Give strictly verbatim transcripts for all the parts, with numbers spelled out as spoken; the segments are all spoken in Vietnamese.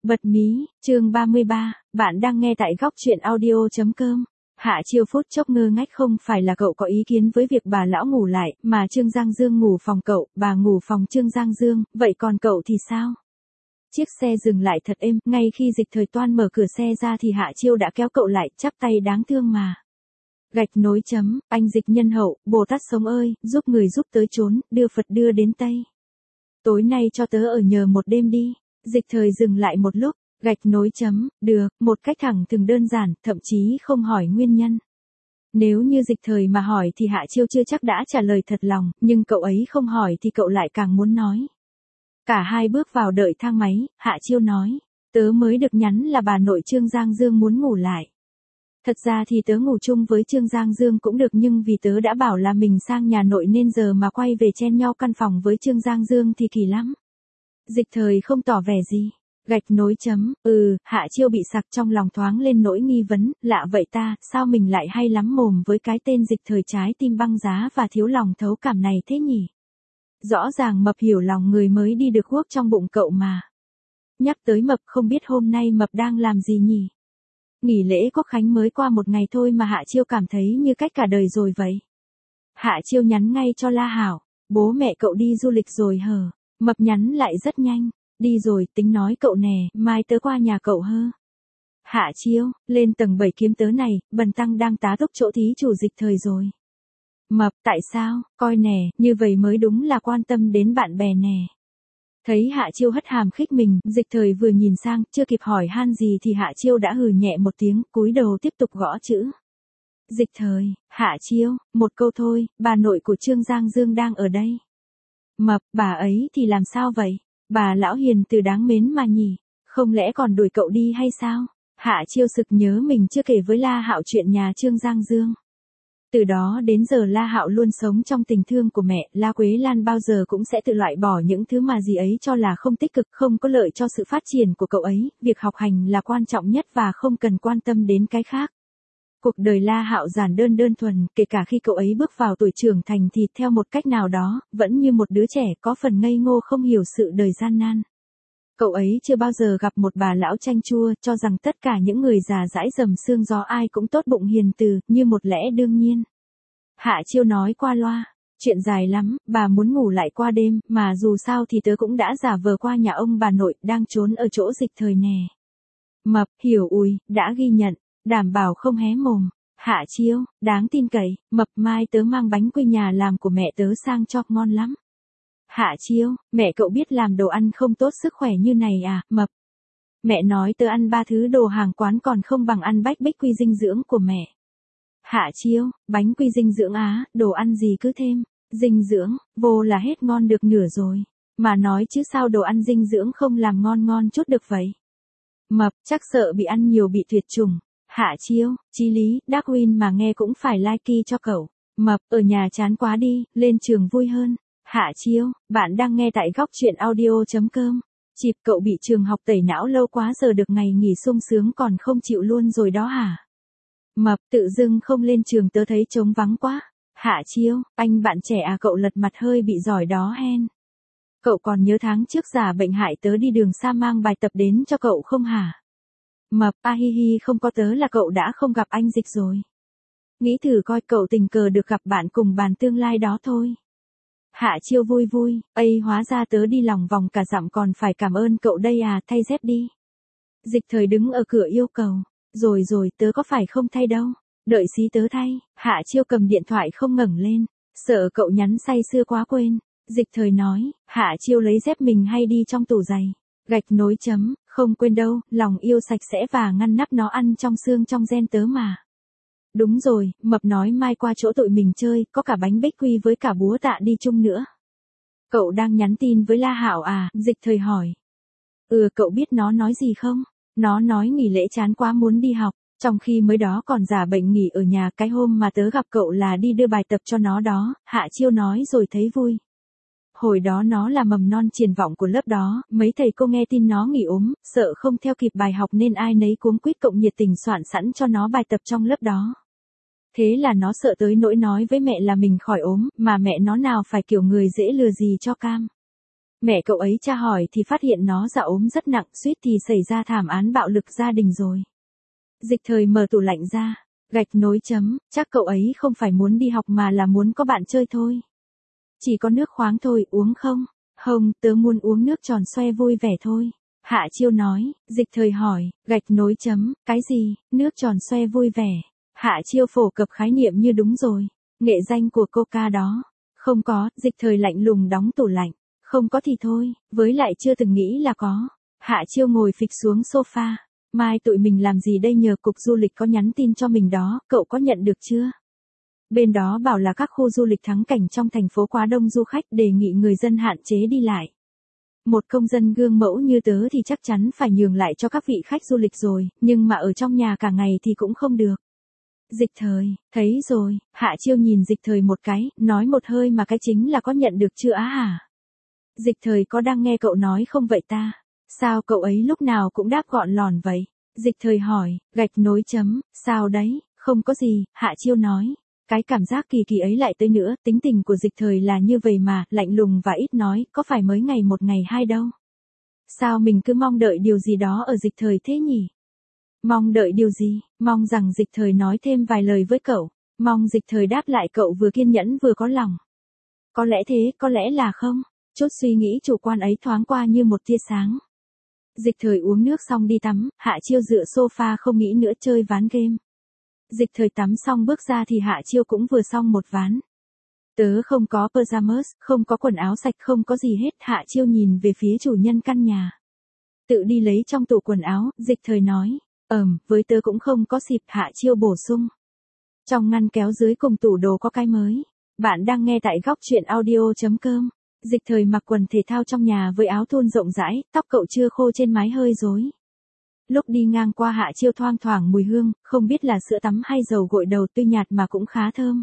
Bật mí, chương ba mươi ba, bạn đang nghe tại góc truyện audio.com. Hạ Chiêu phút chốc ngơ ngác, không phải là cậu có ý kiến với việc bà lão ngủ lại, mà Trương Giang Dương ngủ phòng cậu, bà ngủ phòng Trương Giang Dương, vậy còn cậu thì sao? Chiếc xe dừng lại thật êm, ngay khi Dịch Thời toan mở cửa xe ra thì Hạ Chiêu đã kéo cậu lại, chắp tay đáng thương mà. Gạch nối chấm, anh Dịch nhân hậu, Bồ Tát sống ơi, giúp người giúp tới chốn, đưa Phật đưa đến Tây. Tối nay cho tớ ở nhờ một đêm đi. Dịch Thời dừng lại một lúc, gạch nối chấm, được, một cách thẳng thừng đơn giản, thậm chí không hỏi nguyên nhân. Nếu như Dịch Thời mà hỏi thì Hạ Chiêu chưa chắc đã trả lời thật lòng, nhưng cậu ấy không hỏi thì cậu lại càng muốn nói. Cả hai bước vào đợi thang máy, Hạ Chiêu nói, tớ mới được nhắn là bà nội Trương Giang Dương muốn ngủ lại. Thật ra thì tớ ngủ chung với Trương Giang Dương cũng được, nhưng vì tớ đã bảo là mình sang nhà nội nên giờ mà quay về chen nhau căn phòng với Trương Giang Dương thì kỳ lắm. Dịch Thời không tỏ vẻ gì. Gạch nối chấm, ừ, Hạ Chiêu bị sặc, trong lòng thoáng lên nỗi nghi vấn, lạ vậy ta, sao mình lại hay lắm mồm với cái tên Dịch Thời trái tim băng giá và thiếu lòng thấu cảm này thế nhỉ? Rõ ràng Mập hiểu lòng người mới đi được guốc trong bụng cậu mà. Nhắc tới Mập, không biết hôm nay Mập đang làm gì nhỉ? Nghỉ lễ Quốc Khánh mới qua một ngày thôi mà Hạ Chiêu cảm thấy như cách cả đời rồi vậy. Hạ Chiêu nhắn ngay cho La Hảo, bố mẹ cậu đi du lịch rồi hờ. Mập nhắn lại rất nhanh, đi rồi, tính nói cậu nè, mai tớ qua nhà cậu hơ. Hạ Chiêu, lên tầng bảy kiếm tớ này, Bần Tăng đang tá túc chỗ thí chủ Dịch Thời rồi. Mập, tại sao, coi nè, như vậy mới đúng là quan tâm đến bạn bè nè. Thấy Hạ Chiêu hất hàm khích mình, Dịch Thời vừa nhìn sang, chưa kịp hỏi han gì thì Hạ Chiêu đã hừ nhẹ một tiếng, cúi đầu tiếp tục gõ chữ. Dịch Thời, Hạ Chiêu, một câu thôi, bà nội của Trương Giang Dương đang ở đây. Mập, bà ấy thì làm sao vậy? Bà lão hiền từ đáng mến mà nhỉ, không lẽ còn đuổi cậu đi hay sao? Hạ Chiêu sực nhớ mình chưa kể với La Hạo chuyện nhà Trương Giang Dương. Từ đó đến giờ La Hạo luôn sống trong tình thương của mẹ, La Quế Lan bao giờ cũng sẽ tự loại bỏ những thứ mà dì ấy cho là không tích cực, không có lợi cho sự phát triển của cậu ấy, việc học hành là quan trọng nhất và không cần quan tâm đến cái khác. Cuộc đời La Hạo giản đơn đơn thuần, kể cả khi cậu ấy bước vào tuổi trưởng thành thì theo một cách nào đó, vẫn như một đứa trẻ có phần ngây ngô không hiểu sự đời gian nan. Cậu ấy chưa bao giờ gặp một bà lão chanh chua, cho rằng tất cả những người già dãi dầm xương gió ai cũng tốt bụng hiền từ, như một lẽ đương nhiên. Hạ Chiêu nói qua loa, chuyện dài lắm, bà muốn ngủ lại qua đêm, mà dù sao thì tớ cũng đã giả vờ qua nhà ông bà nội, đang trốn ở chỗ Dịch Thời nè. Mập, hiểu ùi, đã ghi nhận. Đảm bảo không hé mồm. Hạ Chiêu, đáng tin cậy, Mập, mai tớ mang bánh quy nhà làm của mẹ tớ sang cho, ngon lắm. Hạ Chiêu, mẹ cậu biết làm đồ ăn không tốt sức khỏe như này à, Mập? Mẹ nói tớ ăn ba thứ đồ hàng quán còn không bằng ăn bách bích quy dinh dưỡng của mẹ. Hạ Chiêu, bánh quy dinh dưỡng á, đồ ăn gì cứ thêm, dinh dưỡng, vô là hết ngon được nửa rồi. Mà nói chứ sao đồ ăn dinh dưỡng không làm ngon ngon chút được vậy? Mập, chắc sợ bị ăn nhiều bị tuyệt chủng. Hạ Chiêu, chí lý, Darwin mà nghe cũng phải like cho cậu. Mập, ở nhà chán quá đi, lên trường vui hơn. Hạ Chiêu, bạn đang nghe tại góc truyện audio.com. Chịp, cậu bị trường học tẩy não lâu quá giờ được ngày nghỉ sung sướng còn không chịu luôn rồi đó hả? Mập, tự dưng không lên trường tớ thấy trống vắng quá. Hạ Chiêu, anh bạn trẻ à, cậu lật mặt hơi bị giỏi đó hen. Cậu còn nhớ tháng trước giả bệnh hại tớ đi đường xa mang bài tập đến cho cậu không hả? Mập, a hi hi, không có tớ là cậu đã không gặp anh Dịch rồi. Nghĩ thử coi, cậu tình cờ được gặp bạn cùng bàn tương lai đó thôi. Hạ Chiêu vui vui, ây, hóa ra tớ đi lòng vòng cả dặm còn phải cảm ơn cậu đây à, thay dép đi. Dịch Thời đứng ở cửa yêu cầu, rồi rồi, tớ có phải không thay đâu, đợi xí tớ thay. Hạ Chiêu cầm điện thoại không ngẩng lên, sợ cậu nhắn say sưa quá quên. Dịch Thời nói, Hạ Chiêu lấy dép mình hay đi trong tủ giày. Gạch nối chấm, không quên đâu, lòng yêu sạch sẽ và ngăn nắp nó ăn trong xương trong gen tớ mà. Đúng rồi, Mập nói mai qua chỗ tụi mình chơi, có cả bánh bích quy với cả búa tạ đi chung nữa. Cậu đang nhắn tin với La Hạo à, Dịch Thời hỏi. Ừ, cậu biết nó nói gì không? Nó nói nghỉ lễ chán quá muốn đi học, trong khi mới đó còn giả bệnh nghỉ ở nhà. Cái hôm mà tớ gặp cậu là đi đưa bài tập cho nó đó, Hạ Chiêu nói rồi thấy vui. Hồi đó nó là mầm non triển vọng của lớp đó, mấy thầy cô nghe tin nó nghỉ ốm, sợ không theo kịp bài học nên ai nấy cuống quýt cộng nhiệt tình soạn sẵn cho nó bài tập trong lớp đó. Thế là nó sợ tới nỗi nói với mẹ là mình khỏi ốm, mà mẹ nó nào phải kiểu người dễ lừa gì cho cam. Mẹ cậu ấy tra hỏi thì phát hiện nó dạ ốm rất nặng, suýt thì xảy ra thảm án bạo lực gia đình rồi. Dịch Thời mở tủ lạnh ra, gạch nối chấm, chắc cậu ấy không phải muốn đi học mà là muốn có bạn chơi thôi. Chỉ có nước khoáng thôi, uống không? Không, tớ muốn uống nước tròn xoe vui vẻ thôi. Hạ Chiêu nói. Dịch Thời hỏi, gạch nối chấm, cái gì, nước tròn xoe vui vẻ. Hạ Chiêu phổ cập khái niệm như đúng rồi. Nghệ danh của Coca đó. Không có, Dịch Thời lạnh lùng đóng tủ lạnh. Không có thì thôi, với lại chưa từng nghĩ là có. Hạ Chiêu ngồi phịch xuống sofa. Mai tụi mình làm gì đây, nhờ cục du lịch có nhắn tin cho mình đó, cậu có nhận được chưa? Bên đó bảo là các khu du lịch thắng cảnh trong thành phố quá đông du khách, đề nghị người dân hạn chế đi lại. Một công dân gương mẫu như tớ thì chắc chắn phải nhường lại cho các vị khách du lịch rồi, nhưng mà ở trong nhà cả ngày thì cũng không được. Dịch Thời, thấy rồi, Hạ Chiêu nhìn Dịch Thời một cái, nói một hơi mà cái chính là có nhận được chưa á hả? Dịch Thời có đang nghe cậu nói không vậy ta? Sao cậu ấy lúc nào cũng đáp gọn lòn vậy? Dịch Thời hỏi, gạch nối chấm, sao đấy, không có gì, Hạ Chiêu nói. Cái cảm giác kỳ kỳ ấy lại tới nữa, tính tình của Dịch Thời là như vậy mà, lạnh lùng và ít nói, có phải mới ngày một ngày hai đâu. Sao mình cứ mong đợi điều gì đó ở Dịch Thời thế nhỉ? Mong đợi điều gì? Mong rằng Dịch Thời nói thêm vài lời với cậu. Mong Dịch Thời đáp lại cậu vừa kiên nhẫn vừa có lòng. Có lẽ thế, có lẽ là không. Chút suy nghĩ chủ quan ấy thoáng qua như một tia sáng. Dịch Thời uống nước xong đi tắm, Hạ Chiêu dựa sofa không nghĩ nữa chơi ván game. Dịch Thời tắm xong bước ra thì Hạ Chiêu cũng vừa xong một ván. Tớ không có pyjamas, không có quần áo sạch, không có gì hết. Hạ Chiêu nhìn về phía chủ nhân căn nhà. Tự đi lấy trong tủ quần áo, Dịch Thời nói. Ờm, với tớ cũng không có xịp. Hạ Chiêu bổ sung. Trong ngăn kéo dưới cùng tủ đồ có cái mới. Bạn đang nghe tại góc truyện audio chấm com. Dịch Thời mặc quần thể thao trong nhà với áo thun rộng rãi, tóc cậu chưa khô trên mái hơi rối. Lúc đi ngang qua Hạ Chiêu thoang thoảng mùi hương, không biết là sữa tắm hay dầu gội đầu, tuy nhạt mà cũng khá thơm.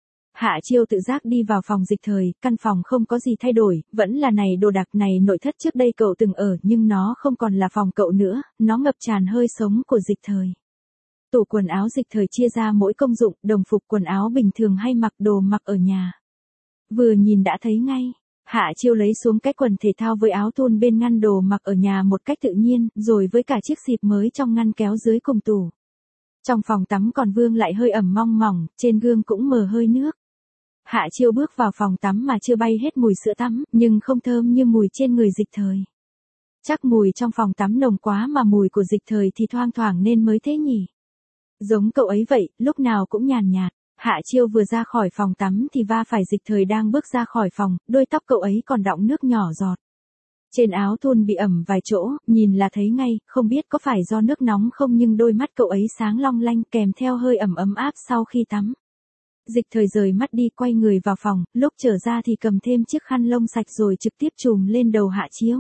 Hạ Chiêu tự giác đi vào phòng Dịch Thời, căn phòng không có gì thay đổi, vẫn là này đồ đạc này nội thất trước đây cậu từng ở, nhưng nó không còn là phòng cậu nữa, nó ngập tràn hơi sống của Dịch Thời. Tủ quần áo Dịch Thời chia ra mỗi công dụng, đồng phục quần áo bình thường hay mặc đồ mặc ở nhà. Vừa nhìn đã thấy ngay. Hạ Chiêu lấy xuống cái quần thể thao với áo thun bên ngăn đồ mặc ở nhà một cách tự nhiên, rồi với cả chiếc xịp mới trong ngăn kéo dưới cùng tủ. Trong phòng tắm còn vương lại hơi ẩm mong mỏng, trên gương cũng mờ hơi nước. Hạ Chiêu bước vào phòng tắm mà chưa bay hết mùi sữa tắm, nhưng không thơm như mùi trên người Dịch Thời. Chắc mùi trong phòng tắm nồng quá mà mùi của Dịch Thời thì thoang thoảng nên mới thế nhỉ. Giống cậu ấy vậy, lúc nào cũng nhàn nhạt. Hạ Chiêu vừa ra khỏi phòng tắm thì va phải Dịch Thời đang bước ra khỏi phòng, đôi tóc cậu ấy còn đọng nước nhỏ giọt. Trên áo thun bị ẩm vài chỗ, nhìn là thấy ngay, không biết có phải do nước nóng không nhưng đôi mắt cậu ấy sáng long lanh kèm theo hơi ẩm ấm áp sau khi tắm. Dịch Thời rời mắt đi quay người vào phòng, lúc trở ra thì cầm thêm chiếc khăn lông sạch rồi trực tiếp chùm lên đầu Hạ Chiêu.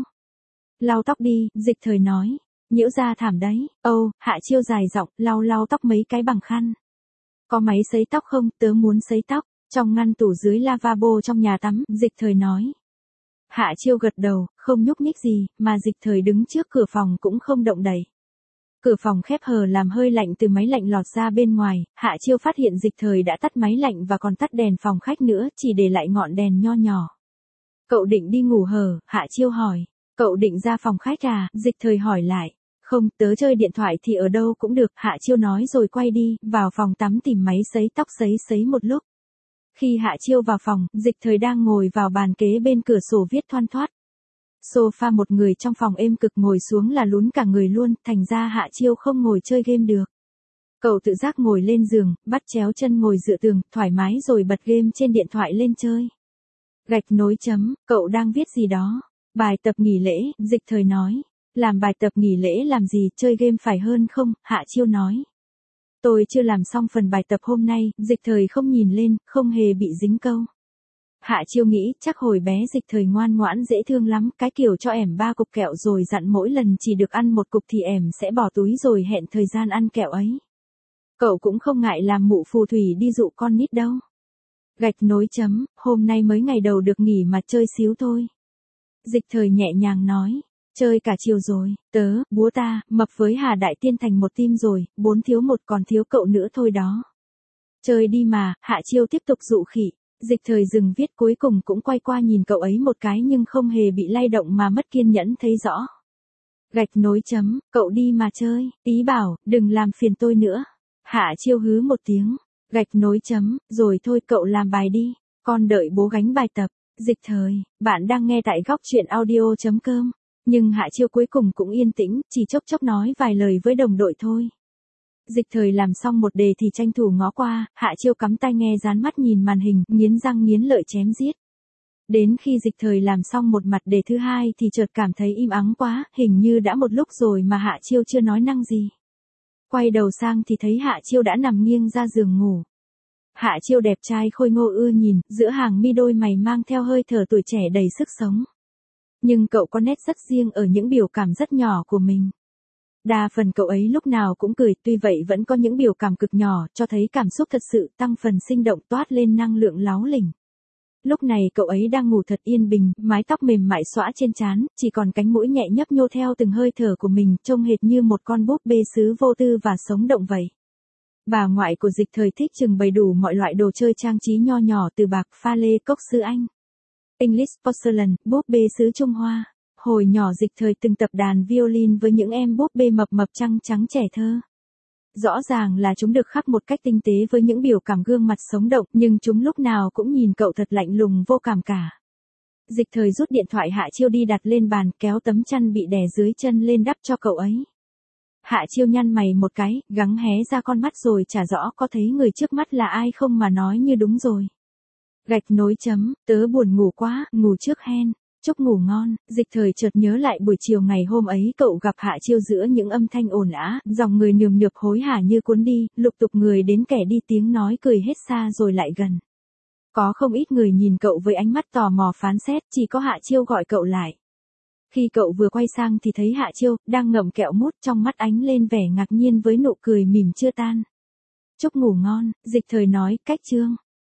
Lau tóc đi, Dịch Thời nói. Nhiễu ra thảm đấy. Âu, Hạ Chiêu dài giọng, lau lau tóc mấy cái bằng khăn. Có máy sấy tóc không, tớ muốn sấy tóc. Trong ngăn tủ dưới lavabo trong nhà tắm, Dịch Thời nói. Hạ Chiêu gật đầu, không nhúc nhích gì, mà Dịch Thời đứng trước cửa phòng cũng không động đậy. Cửa phòng khép hờ làm hơi lạnh từ máy lạnh lọt ra bên ngoài, Hạ Chiêu phát hiện Dịch Thời đã tắt máy lạnh và còn tắt đèn phòng khách nữa, chỉ để lại ngọn đèn nho nhỏ. Cậu định đi ngủ hờ, Hạ Chiêu hỏi. Cậu định ra phòng khách à, Dịch Thời hỏi lại. Không, tớ chơi điện thoại thì ở đâu cũng được, Hạ Chiêu nói rồi quay đi, vào phòng tắm tìm máy sấy tóc sấy sấy một lúc. Khi Hạ Chiêu vào phòng, Dịch Thời đang ngồi vào bàn kế bên cửa sổ viết thoăn thoắt. Sofa một người trong phòng êm cực ngồi xuống là lún cả người luôn, thành ra Hạ Chiêu không ngồi chơi game được. Cậu tự giác ngồi lên giường, bắt chéo chân ngồi dựa tường, thoải mái rồi bật game trên điện thoại lên chơi. Gạch nối chấm, cậu đang viết gì đó? Bài tập nghỉ lễ, Dịch Thời nói. Làm bài tập nghỉ lễ làm gì, chơi game phải hơn không, Hạ Chiêu nói. Tôi chưa làm xong phần bài tập hôm nay, Dịch Thời không nhìn lên, không hề bị dính câu. Hạ Chiêu nghĩ chắc hồi bé Dịch Thời ngoan ngoãn dễ thương lắm, cái kiểu cho ẻm ba cục kẹo rồi dặn mỗi lần chỉ được ăn một cục thì ẻm sẽ bỏ túi rồi hẹn thời gian ăn kẹo ấy. Cậu cũng không ngại làm mụ phù thủy đi dụ con nít đâu. Gạch nối chấm, hôm nay mới ngày đầu được nghỉ mà chơi xíu thôi. Dịch Thời nhẹ nhàng nói. Chơi cả chiều rồi, tớ, búa ta, mập với Hà Đại Tiên thành một team rồi, bốn thiếu một còn thiếu cậu nữa thôi đó. Chơi đi mà, Hạ Chiêu tiếp tục dụ khỉ. Dịch thời dừng viết cuối cùng cũng quay qua nhìn cậu ấy một cái nhưng không hề bị lay động mà mất kiên nhẫn thấy rõ. Gạch nối chấm, cậu đi mà chơi, ý bảo, đừng làm phiền tôi nữa. Hạ Chiêu hứ một tiếng, gạch nối chấm, rồi thôi cậu làm bài đi, con đợi bố gánh bài tập. Dịch thời, bạn đang nghe tại góc chuyện audio.com. Nhưng Hạ Chiêu cuối cùng cũng yên tĩnh, chỉ chốc chốc nói vài lời với đồng đội thôi. Dịch thời làm xong một đề thì tranh thủ ngó qua, Hạ Chiêu cắm tai nghe dán mắt nhìn màn hình, nghiến răng nghiến lợi chém giết. Đến khi dịch thời làm xong một mặt đề thứ hai thì chợt cảm thấy im ắng quá, hình như đã một lúc rồi mà Hạ Chiêu chưa nói năng gì. Quay đầu sang thì thấy Hạ Chiêu đã nằm nghiêng ra giường ngủ. Hạ Chiêu đẹp trai khôi ngô ưa nhìn, giữa hàng mi đôi mày mang theo hơi thở tuổi trẻ đầy sức sống. Nhưng cậu có nét rất riêng ở những biểu cảm rất nhỏ của mình. Đa phần cậu ấy lúc nào cũng cười, tuy vậy vẫn có những biểu cảm cực nhỏ, cho thấy cảm xúc thật sự tăng phần sinh động, toát lên năng lượng láu lỉnh. Lúc này cậu ấy đang ngủ thật yên bình, mái tóc mềm mại xõa trên trán, chỉ còn cánh mũi nhẹ nhấp nhô theo từng hơi thở của mình, trông hệt như một con búp bê sứ vô tư và sống động vậy. Bà ngoại của dịch thời thích trưng bày đủ mọi loại đồ chơi trang trí nho nhỏ từ bạc, pha lê, cốc sứ Anh, English porcelain, búp bê sứ Trung Hoa. Hồi nhỏ dịch thời từng tập đàn violin với những em búp bê mập mập trăng trắng trẻ thơ. Rõ ràng là chúng được khắc một cách tinh tế với những biểu cảm gương mặt sống động, nhưng chúng lúc nào cũng nhìn cậu thật lạnh lùng vô cảm cả. Dịch thời rút điện thoại Hạ Chiêu đi đặt lên bàn, kéo tấm chăn bị đè dưới chân lên đắp cho cậu ấy. Hạ Chiêu nhăn mày một cái, gắng hé ra con mắt rồi chả rõ có thấy người trước mắt là ai không mà nói như đúng rồi. Gạch nối chấm, tớ buồn ngủ quá, ngủ trước hen. Chúc ngủ ngon. Dịch thời chợt nhớ lại buổi chiều ngày hôm ấy cậu gặp Hạ Chiêu giữa những âm thanh ồn ào, dòng người nườm nượp hối hả như cuốn đi, lục tục người đến kẻ đi, tiếng nói cười hết xa rồi lại gần. Có không ít người nhìn cậu với ánh mắt tò mò phán xét, chỉ có Hạ Chiêu gọi cậu lại. Khi cậu vừa quay sang thì thấy Hạ Chiêu đang ngậm kẹo mút, trong mắt ánh lên vẻ ngạc nhiên với nụ cười mỉm chưa tan. Chúc ngủ ngon, dịch thời nói, cách chương.